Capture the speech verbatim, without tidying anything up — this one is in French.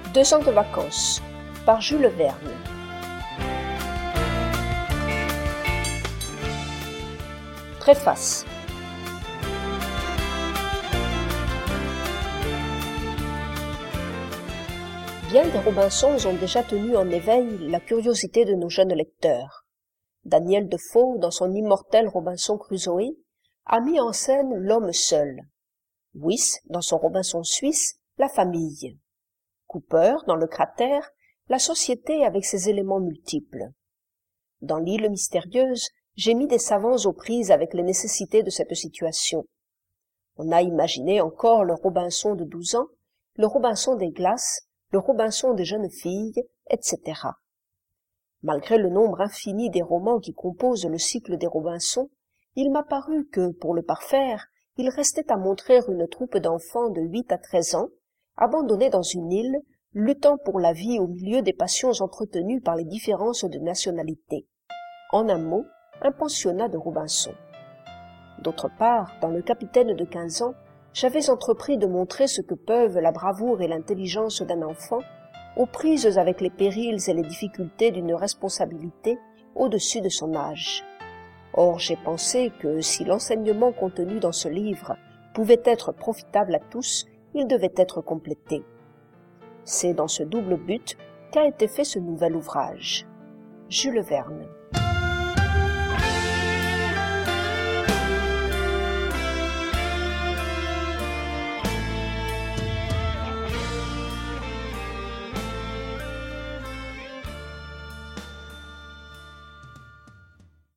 Deux ans de vacances, par Jules Verne. Préface. Bien des Robinsons ont déjà tenu en éveil la curiosité de nos jeunes lecteurs. Daniel Defoe, dans son immortel Robinson Crusoé, a mis en scène l'homme seul. Wyss, dans son Robinson suisse, la famille. Cooper, dans le cratère, la société avec ses éléments multiples. Dans l'île mystérieuse, j'ai mis des savants aux prises avec les nécessités de cette situation. On a imaginé encore le Robinson de douze ans, le Robinson des glaces, le Robinson des jeunes filles, et cetera. Malgré le nombre infini des romans qui composent le cycle des Robinsons, il m'a paru que, pour le parfaire, il restait à montrer une troupe d'enfants de huit à treize ans, abandonnés dans une île, luttant pour la vie au milieu des passions entretenues par les différences de nationalité. En un mot, un pensionnat de Robinson. D'autre part, dans Le Capitaine de quinze ans, j'avais entrepris de montrer ce que peuvent la bravoure et l'intelligence d'un enfant, aux prises avec les périls et les difficultés d'une responsabilité au-dessus de son âge. Or, j'ai pensé que si l'enseignement contenu dans ce livre pouvait être profitable à tous, il devait être complété. C'est dans ce double but qu'a été fait ce nouvel ouvrage. Jules Verne.